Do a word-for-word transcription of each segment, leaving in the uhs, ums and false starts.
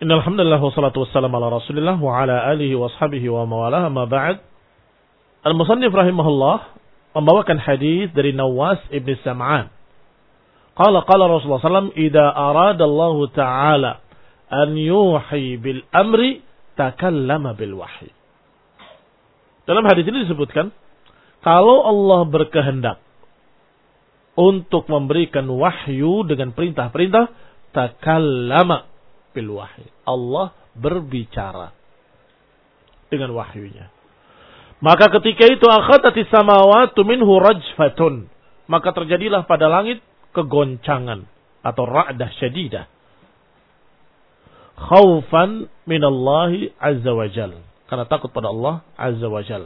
Innal hamdalillah wassalatu wassalamu ala Rasulillah wa ala alihi wa ashabihi wa mawalah, amma ba'd. Al-Musannif rahimahullah membawakan hadis dari Nawas ibn Sam'an. Qala qala Rasulullah sallallahu alaihi wasallam, "Idza arada Allah ta'ala an yuhi bil amri takallama bil wahyi." Dalam hadis ini disebutkan, kalau Allah berkehendak untuk memberikan wahyu dengan perintah-perintah, takallama bil wahyi. Allah berbicara dengan wahyunya. Maka ketika itu akhadatis samawati minhu rajfatun, maka terjadilah pada langit kegoncangan atau ra'dah syadidah. Khaufan minallahi azza wa jalla, karena takut pada Allah azza wa jalla.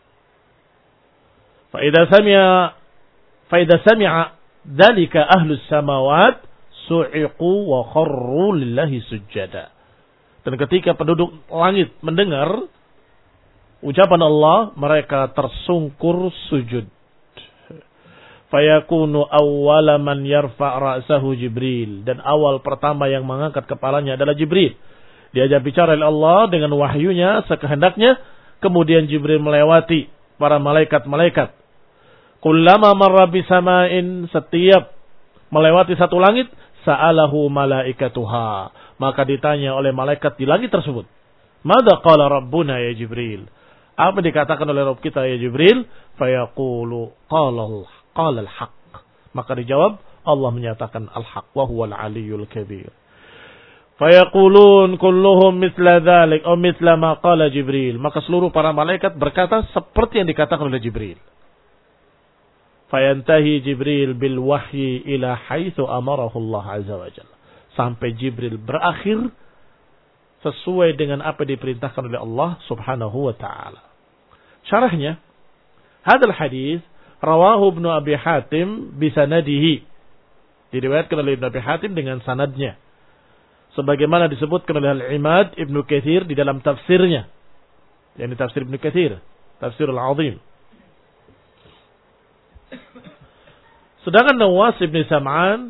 Fa idza sami'a fa idza sami'a dzalika ahlus samawat su'iqu wa kharru lillahi sujada. Dan ketika penduduk langit mendengar ucapan Allah, mereka tersungkur sujud. Fayakunu awwala man yarfa' ra'sahu Jibril, dan awal pertama yang mengangkat kepalanya adalah Jibril. Diajak bicara oleh Allah dengan wahyunya sekehendaknya, kemudian Jibril melewati para malaikat-malaikat. Kullama marra bisama'in, setiap melewati satu langit, sa'alahu malaikatuha, maka ditanya oleh malaikat di langit tersebut, "Madza qala rabbuna ya Jibril?" Apa dikatakan oleh Rabb kita ya Jibril? Fayaqulu qala qala al-haq. Maka dijawab, Allah menyatakan al-haq wa huwal aliyyul kabir. Fayaqulun kulluhum mithla dzalik aw mithla ma qala Jibril. Maka seluruh para malaikat berkata seperti yang dikatakan oleh Jibril. Fayantahi Jibril bil wahyi ila haitsu amarahu Allah azza wa jalla. Sampai Jibril berakhir sesuai dengan apa yang diperintahkan oleh Allah subhanahu wa ta'ala. Syarahnya, hadal hadis rawahu Ibnu Abi Hatim bisanadihi. Diriwayatkan oleh Ibnu Abi Hatim dengan sanadnya. Sebagaimana disebutkan oleh Al-Imad Ibnu Katsir di dalam tafsirnya. Yang tafsir Ibnu Katsir, Tafsirul Azim. Sedangkan Nawas ibn Sam'an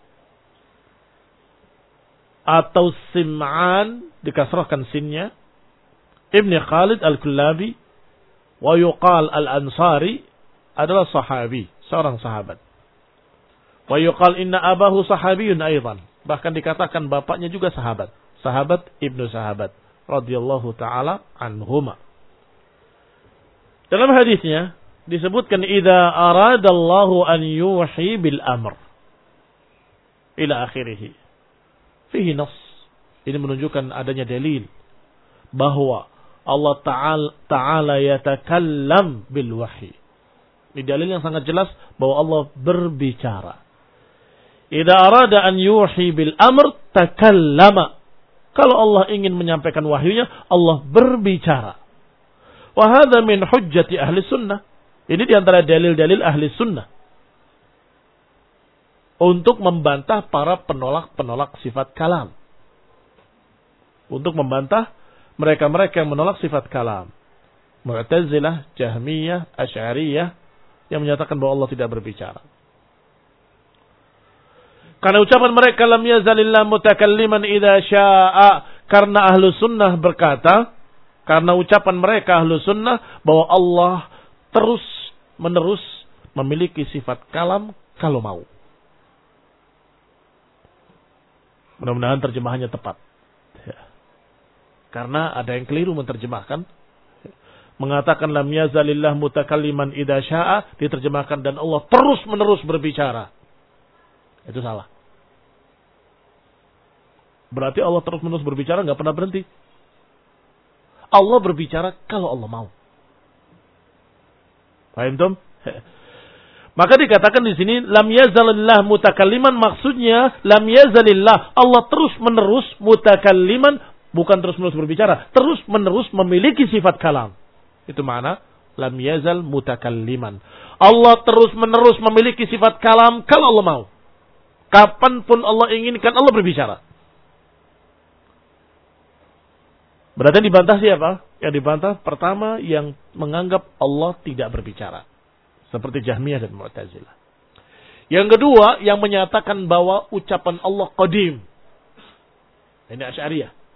atau Sim'an, dikasrahkan sinnya, Ibn Khalid al-Kullabi wa yuqal al-Ansari, adalah sahabi, seorang sahabat. Wa yuqal inna abahu sahabiyun aidan, bahkan dikatakan bapaknya juga sahabat, sahabat ibnu sahabat radhiyallahu taala anhuma. Dalam hadisnya disebutkan, idza aradallahu an yuhi bil amr ila akhirih. Fihi nas. Ini menunjukkan adanya dalil bahwa Allah Ta'ala, Ta'ala yatakallam bil wahyi. Ini dalil yang sangat jelas bahwa Allah berbicara. Idza arada an yuhi bil amr takallama. Kalau Allah ingin menyampaikan wahyunya, Allah berbicara. Wa hadza min hujjati ahli sunnah. Ini diantara dalil-dalil ahli sunnah untuk membantah para penolak-penolak sifat kalam. Untuk membantah mereka-mereka yang menolak sifat kalam. Mu'tazilah, Jahmiyah, Asy'ariyah yang menyatakan bahwa Allah tidak berbicara. Karena ucapan mereka, lam yazalillah mutakalliman idza syaa. Karena ahlu sunnah berkata, karena ucapan mereka ahlu sunnah bahwa Allah terus menerus memiliki sifat kalam kalau mau. Mudah-mudahan terjemahannya tepat. Ya. Karena ada yang keliru menerjemahkan. Mengatakan lam yazalillah mutakalliman idza syaa, diterjemahkan dan Allah terus menerus berbicara. Itu salah. Berarti Allah terus menerus berbicara, enggak pernah berhenti. Allah berbicara kalau Allah mau. Paham tum? Maka dikatakan di sini lam yazalillah mutakalliman, maksudnya lam yazalillah, Allah terus menerus mutakalliman, bukan terus menerus berbicara, terus menerus memiliki sifat kalam. Itu makna lam yazal mutakalliman. Allah terus menerus memiliki sifat kalam kalau Allah mau. Kapanpun Allah inginkan, Allah berbicara. Berarti dibantah siapa? Yang dibantah pertama yang menganggap Allah tidak berbicara. Seperti Jahmiyah dan Mu'tazilah. Yang kedua yang menyatakan bahwa ucapan Allah qadim. Ini Asy'ariyah.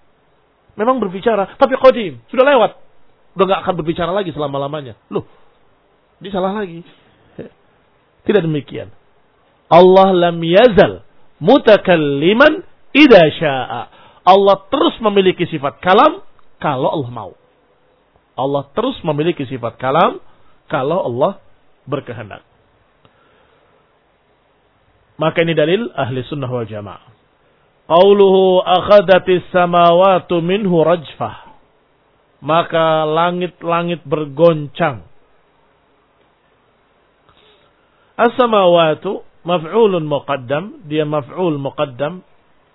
Memang berbicara, tapi qadim, sudah lewat. Udah gak akan berbicara lagi selama-lamanya. Loh, ini salah lagi. Tidak demikian. Allah lam yazal mutakalliman idza syaa. Allah terus memiliki sifat kalam kalau Allah mau. Allah terus memiliki sifat kalam kalau Allah berkehendak. Maka ini dalil ahli sunnah wal jamaah. Qauluhu akhadatis samawatu minhu rajfah. Maka langit-langit bergoncang. As-samawatu maf'ulun muqaddam. Dia maf'ul muqaddam.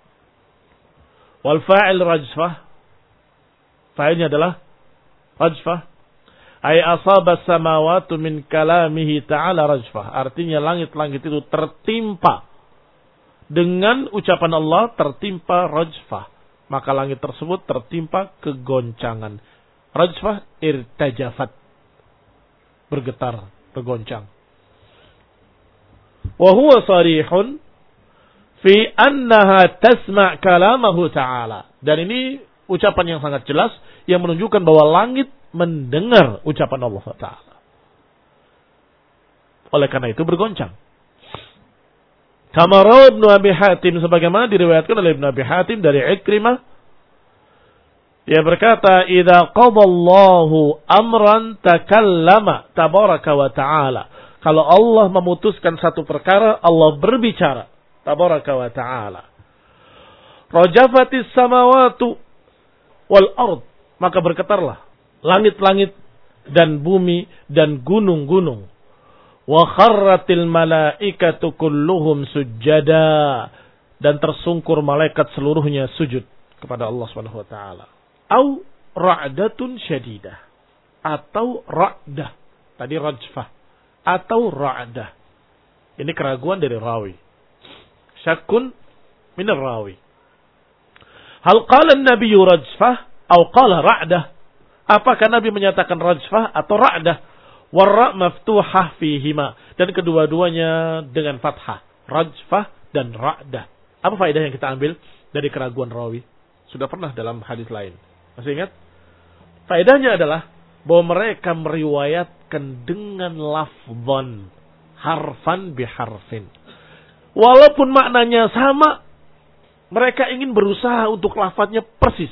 Wal fa'il rajfah. Fa'ilnya adalah rajfah. Ay asaba samawatu min kalamihi ta'ala rajfah. Artinya langit-langit itu tertimpa. Dengan ucapan Allah tertimpa rajfah. Maka langit tersebut tertimpa kegoncangan. Rajfah irtajafat. Bergetar, bergoncang. Wahuwa sarihun fi annaha tasma' kalamahu ta'ala. Dan ini ucapan yang sangat jelas yang menunjukkan bahwa langit mendengar ucapan Allah Ta'ala. Oleh karena itu bergoncang. Kama rawi Ibnu Abi Hatim, sebagaimana diriwayatkan oleh Ibnu Abi Hatim dari Ikrimah, dia berkata, "Idza qadallahu amran takallama tabaraka wa ta'ala." Kalau Allah memutuskan satu perkara, Allah berbicara tabaraka wa ta'ala. Rajafatis samawatu wal ard, maka bergetarlah langit-langit dan bumi dan gunung-gunung. Wa kharratil malaikatu kulluhum sujada, dan tersungkur malaikat seluruhnya sujud kepada Allah Subhanahu wa taala. Au ra'datun syadidah, atau ra'dah. Tadi rajfah atau ra'dah. Ini keraguan dari rawi. Syakkun min ar-rawi. Hal qala an-nabiy rajfah atau qala ra'dah? Apakah Nabi menyatakan rajfah atau ra'dah? Warra maftuhah fihima, dan kedua-duanya dengan fathah, rajfah dan ra'dah. Apa faedah yang kita ambil dari keraguan rawi? Sudah pernah dalam hadis lain. Masih ingat? Faedahnya adalah bahwa mereka meriwayatkan dengan lafzan, harfan biharfin. Walaupun maknanya sama, mereka ingin berusaha untuk lafadznya persis.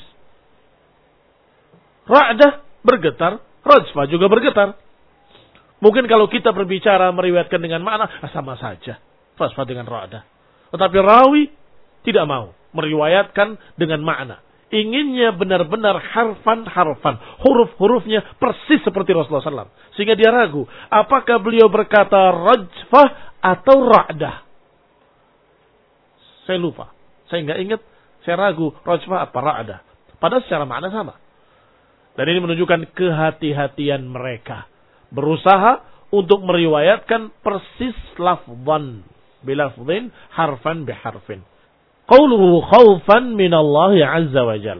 Ra'dah bergetar, rajfah juga bergetar. Mungkin kalau kita berbicara meriwayatkan dengan makna, sama saja. Rajfah dengan ra'dah. Tetapi rawi tidak mau meriwayatkan dengan makna. Inginnya benar-benar harfan-harfan. Huruf-hurufnya persis seperti Rasulullah shallallahu alaihi wasallam. Sehingga dia ragu. Apakah beliau berkata rajfah atau ra'dah? Saya lupa. Saya nggak ingat. Saya ragu rajfah apa ra'dah. Padahal secara makna sama. Dan ini menunjukkan kehati-hatian mereka. Berusaha untuk meriwayatkan persis lafzan bilafzin, harfan biharfin. Qauluhu khawfan minallahi azza wa jal.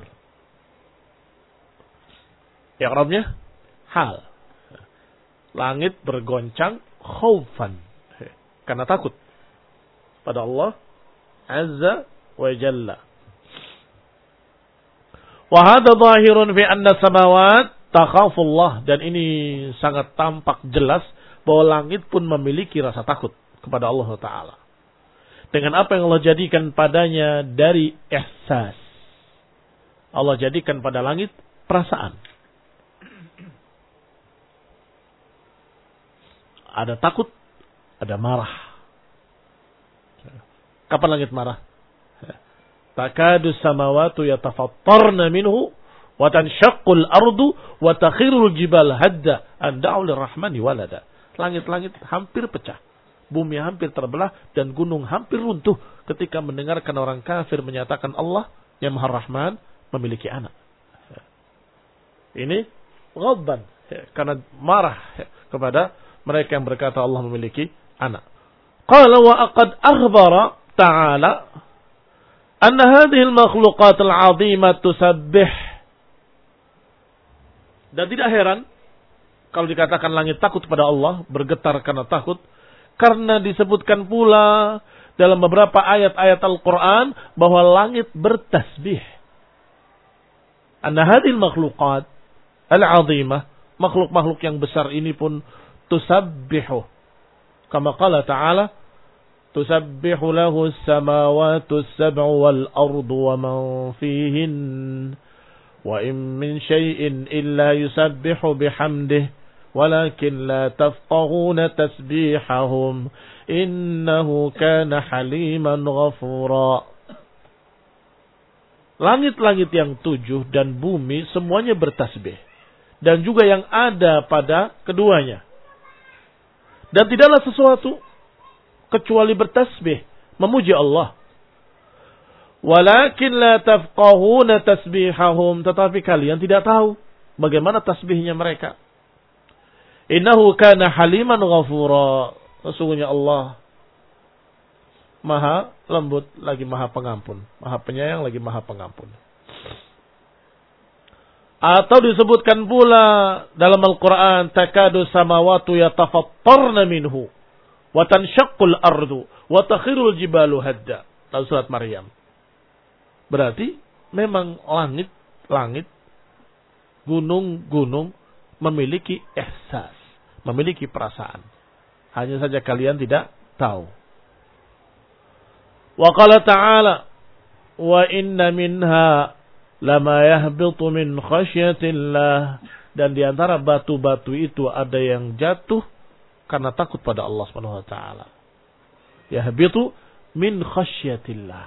I'rabnya hal. Langit bergoncang khawfan. Karena takut pada Allah azza wa jalla. Wa hadha zahirun fi anna samawat takhafullah, dan ini sangat tampak jelas bahwa langit pun memiliki rasa takut kepada Allah Ta'ala. Dengan apa yang Allah jadikan padanya dari ihsas. Allah jadikan pada langit perasaan. Ada takut, ada marah. Kapan langit marah? Takadu samawatu yatafattarna minhu wa tanshaqqul ardu wa takhirul jibal hadda an da'u lirrahmani walada. Langit-langit hampir pecah, bumi hampir terbelah, dan gunung hampir runtuh ketika mendengarkan orang kafir menyatakan Allah yang Maha Rahman memiliki anak. Ini ghadban, karena marah kepada mereka yang berkata Allah memiliki anak. Qala wa aqad akhbara ta'ala anna hadhihi al-makhluqat al-'azimah tusabbih. Dan tidak heran kalau dikatakan langit takut kepada Allah, bergetar karena takut, karena disebutkan pula dalam beberapa ayat-ayat Al-Quran bahwa langit bertasbih. Anna hadhil makhluqat al-'azimah, makhluk-makhluk yang besar ini pun tusabbihu. Kama qala ta'ala, tusabbihu lahu as-samawati as-sab'u wal ardu wa man fihin wa in min syai'in illa yusabbihu bihamdihi walakin la tafqahuna tasbihahum innahu kana haliman ghafura. Langit-langit yang tujuh dan bumi semuanya bertasbih. Dan juga yang ada pada keduanya. Dan tidaklah sesuatu kecuali bertasbih, memuji Allah. Walakin la tafqahuna tasbihahum, tetapi kalian tidak tahu bagaimana tasbihnya mereka. Innahu kana haliman ghafura. Sesungguhnya Allah Maha lembut lagi Maha pengampun, Maha penyayang lagi Maha pengampun. Atau disebutkan pula dalam Al-Quran, takadu samawatu yatafattarna minhu wa tanshaqqul ardu wa takhirul jibalu hadda. Dalam surat Maryam. Berarti memang langit-langit, gunung-gunung memiliki ihsas, memiliki perasaan. Hanya saja kalian tidak tahu. Wa qala ta'ala, wa inna minha lama yahbitu min khasyatillah. Dan di antara batu-batu itu ada yang jatuh karena takut pada Allah Subhanahu wa taala. Yahbitu min khasyatillah.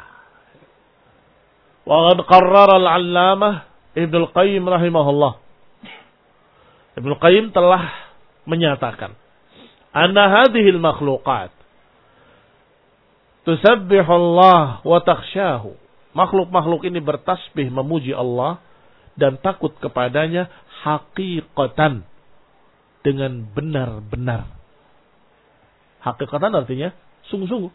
Wa qad qarrara al-'allamah Ibnu Al-Qayyim rahimahullah. Ibnu Al-Qayyim telah menyatakan, anna hadhil makhluqat tusabbihu Allah wa takhsyahu. Makhluk-makhluk ini bertasbih memuji Allah dan takut kepadanya haqiqatan, dengan benar-benar. Haqiqatan artinya sungguh-sungguh.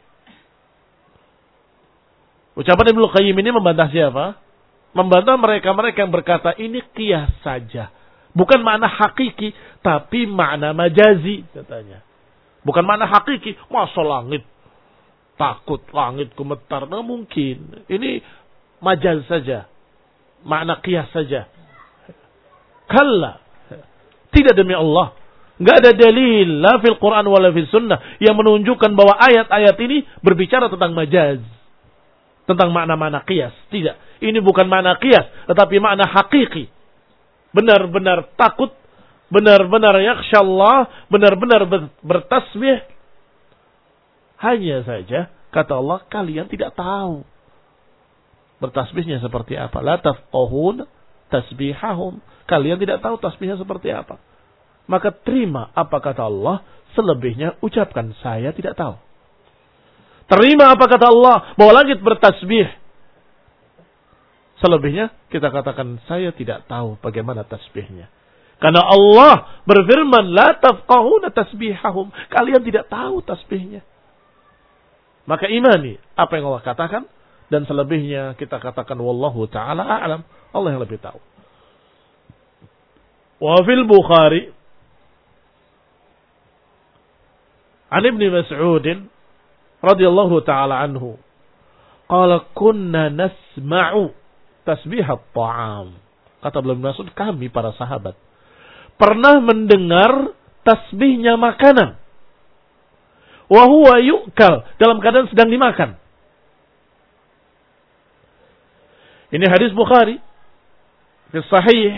Ucapan Ibnu Qayyim ini membantah siapa? Membantah mereka-mereka yang berkata ini qiyas saja. Bukan makna hakiki, tapi makna majazi katanya. Bukan makna hakiki, masa langit takut, langit gemetar. Nah, mungkin. Ini majaz saja. Makna qiyas saja. Kalla. Tidak demi Allah. Enggak ada dalil. La fil Quran wala fil sunnah. Yang menunjukkan bahwa ayat-ayat ini berbicara tentang majaz. Tentang makna-makna qiyas. Tidak. Ini bukan makna qiyas. Tetapi makna hakiki. Benar-benar takut. Benar-benar yakhsha Allah. Benar-benar bertasbih. Hanya saja, kata Allah, kalian tidak tahu bertasbihnya seperti apa. La tafqahun tasbihahum. Kalian tidak tahu tasbihnya seperti apa. Maka terima apa kata Allah, selebihnya ucapkan saya tidak tahu. Terima apa kata Allah, bahwa langit bertasbih. Selebihnya kita katakan saya tidak tahu bagaimana tasbihnya. Karena Allah berfirman, la tafqahun tasbihahum. Kalian tidak tahu tasbihnya. Maka imani apa yang Allah katakan, dan selebihnya kita katakan wallahu ta'ala a'lam. Allah yang lebih tahu. Wa fil Bukhari an Ibnu Mas'ud radhiyallahu ta'ala anhu qala kunna nasma'u tasbih at-ta'am. Kata Ibnu Mas'ud, kami para sahabat pernah mendengar tasbihnya makanan. Wa huwa yu'kal, dalam keadaan sedang dimakan. Ini hadis Bukhari fi sahih.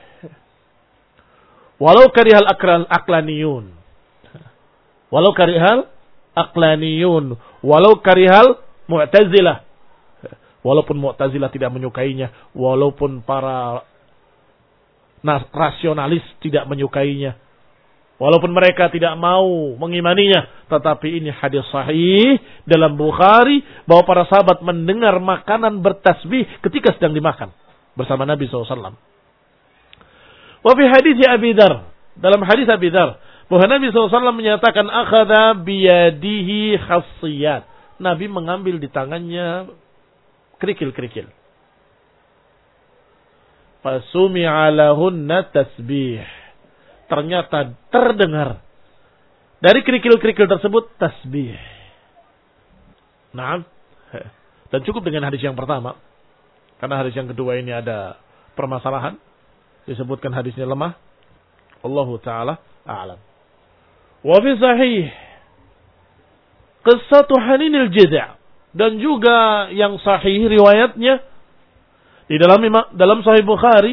Walau karihal akral aqlaniyun. Walau karihal aqlaniyun, walau karihal mu'tazilah. Walaupun mu'tazilah tidak menyukainya, walaupun para rasionalis tidak menyukainya, walaupun mereka tidak mau mengimaninya, tetapi ini hadis sahih dalam Bukhari bahwa para sahabat mendengar makanan bertasbih ketika sedang dimakan bersama Nabi shallallahu alaihi wasallam. Wa fi hadis Abi Dzar, dalam hadis Abi Dzar, bahwa Nabi shallallahu alaihi wasallam menyatakan akhadha biyadihi khassiyat. Nabi mengambil di tangannya kerikil-kerikil. Fasumi'a lahunna tasbih. Ternyata terdengar dari kerikil-kerikil tersebut tasbih. Nah, dan cukup dengan hadis yang pertama. Karena hadis yang kedua ini ada permasalahan. Disebutkan hadisnya lemah. Allahu ta'ala a'lam. Wa fi sahih qissatu Haninil Jida'. Dan juga yang sahih riwayatnya di dalam dalam Sahih Bukhari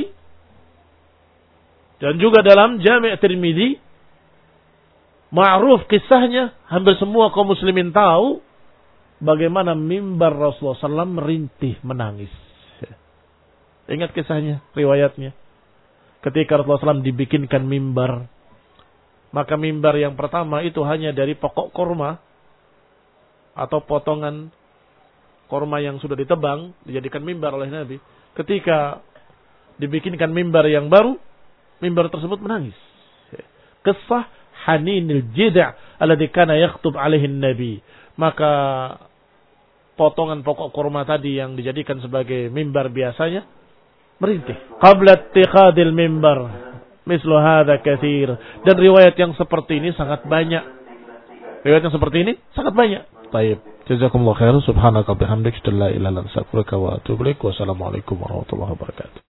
dan juga dalam Jami' Tirmidzi, ma'ruf kisahnya, hampir semua kaum muslimin tahu bagaimana mimbar Rasulullah sallallahu alaihi wasallam merintih menangis. Ingat kisahnya, riwayatnya. Ketika Rasulullah sallallahu alaihi wasallam dibikinkan mimbar, maka mimbar yang pertama itu hanya dari pokok kurma atau potongan kurma yang sudah ditebang, dijadikan mimbar oleh Nabi. Ketika dibikinkan mimbar yang baru, mimbar tersebut menangis. Kisah Haninil Jida' alladzi kana yakhthub alaihi Nabi. Maka potongan pokok kurma tadi yang dijadikan sebagai mimbar biasanya merintih. Qabla ittikhadil mimbar mislu hadza katsir. Dan riwayat yang seperti ini sangat banyak. Riwayat yang seperti ini sangat banyak. Baik, jazakumullah khairan, subhanaka bihamdika, la ilaha illa anta, astaghfiruka wa atubu ilaik. Wassalamualaikum warahmatullahi wabarakatuh.